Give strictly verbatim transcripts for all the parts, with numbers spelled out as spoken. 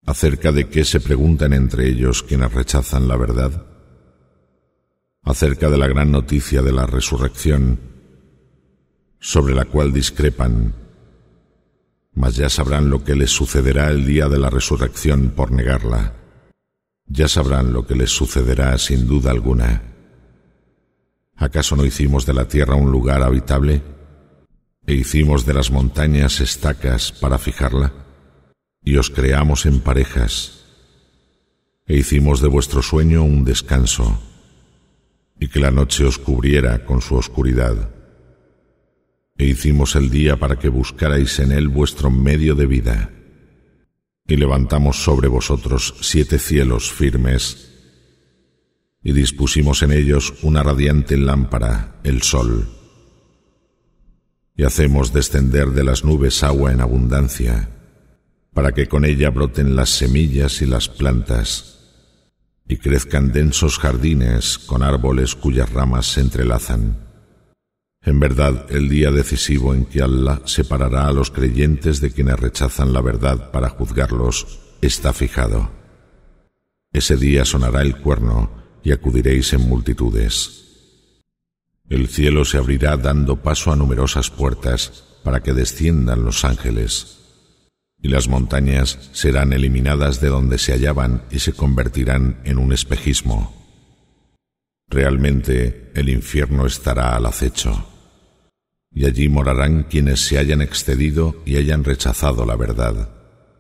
¿Acerca de qué se preguntan entre ellos quienes rechazan la verdad? Acerca de la gran noticia de la resurrección, sobre la cual discrepan, mas ya sabrán lo que les sucederá el día de la resurrección por negarla. Ya sabrán lo que les sucederá sin duda alguna. ¿Acaso no hicimos de la tierra un lugar habitable? ¿E hicimos de las montañas estacas para fijarla? Y os creamos en parejas, e hicimos de vuestro sueño un descanso, y que la noche os cubriera con su oscuridad. E hicimos el día para que buscarais en él vuestro medio de vida, y levantamos sobre vosotros siete cielos firmes, y dispusimos en ellos una radiante lámpara, el sol, y hacemos descender de las nubes agua en abundancia, para que con ella broten las semillas y las plantas, y crezcan densos jardines con árboles cuyas ramas se entrelazan. En verdad, el día decisivo en que Allah separará a los creyentes de quienes rechazan la verdad para juzgarlos está fijado. Ese día sonará el cuerno y acudiréis en multitudes. El cielo se abrirá dando paso a numerosas puertas para que desciendan los ángeles, y las montañas serán eliminadas de donde se hallaban y se convertirán en un espejismo. Realmente el infierno estará al acecho, y allí morarán quienes se hayan excedido y hayan rechazado la verdad.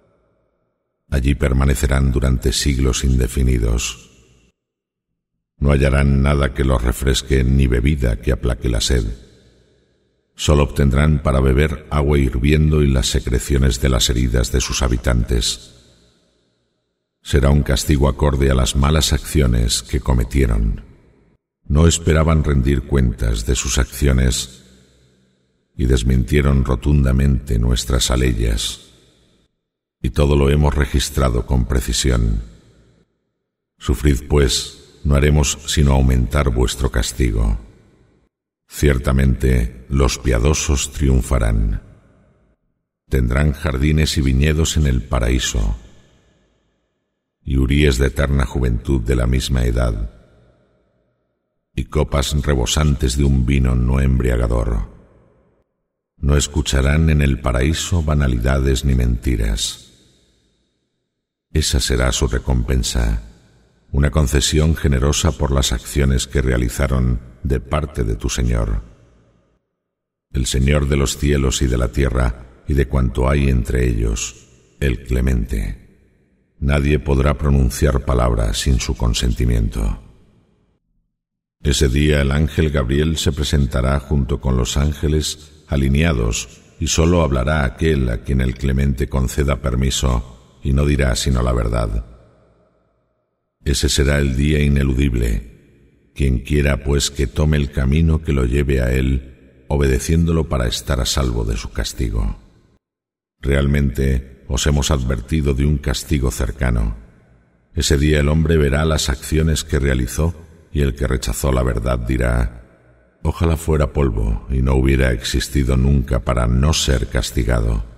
Allí permanecerán durante siglos indefinidos. No hallarán nada que los refresque ni bebida que aplaque la sed. Solo obtendrán para beber agua hirviendo y las secreciones de las heridas de sus habitantes. Será un castigo acorde a las malas acciones que cometieron. No esperaban rendir cuentas de sus acciones y desmintieron rotundamente nuestras aleyas. Y todo lo hemos registrado con precisión. Sufrid, pues, no haremos sino aumentar vuestro castigo. Ciertamente los piadosos triunfarán. Tendrán jardines y viñedos en el paraíso, y huríes de eterna juventud de la misma edad, y copas rebosantes de un vino no embriagador. No escucharán en el paraíso banalidades ni mentiras. Esa será su recompensa, una concesión generosa por las acciones que realizaron de parte de tu Señor, el Señor de los cielos y de la tierra y de cuanto hay entre ellos, el Clemente. Nadie podrá pronunciar palabra sin su consentimiento. Ese día el ángel Gabriel se presentará junto con los ángeles alineados y solo hablará aquel a quien el Clemente conceda permiso y no dirá sino la verdad. Ese será el día ineludible. Quien quiera, pues, que tome el camino que lo lleve a él, obedeciéndolo para estar a salvo de su castigo. Realmente os hemos advertido de un castigo cercano. Ese día el hombre verá las acciones que realizó y el que rechazó la verdad dirá: ojalá fuera polvo y no hubiera existido nunca para no ser castigado.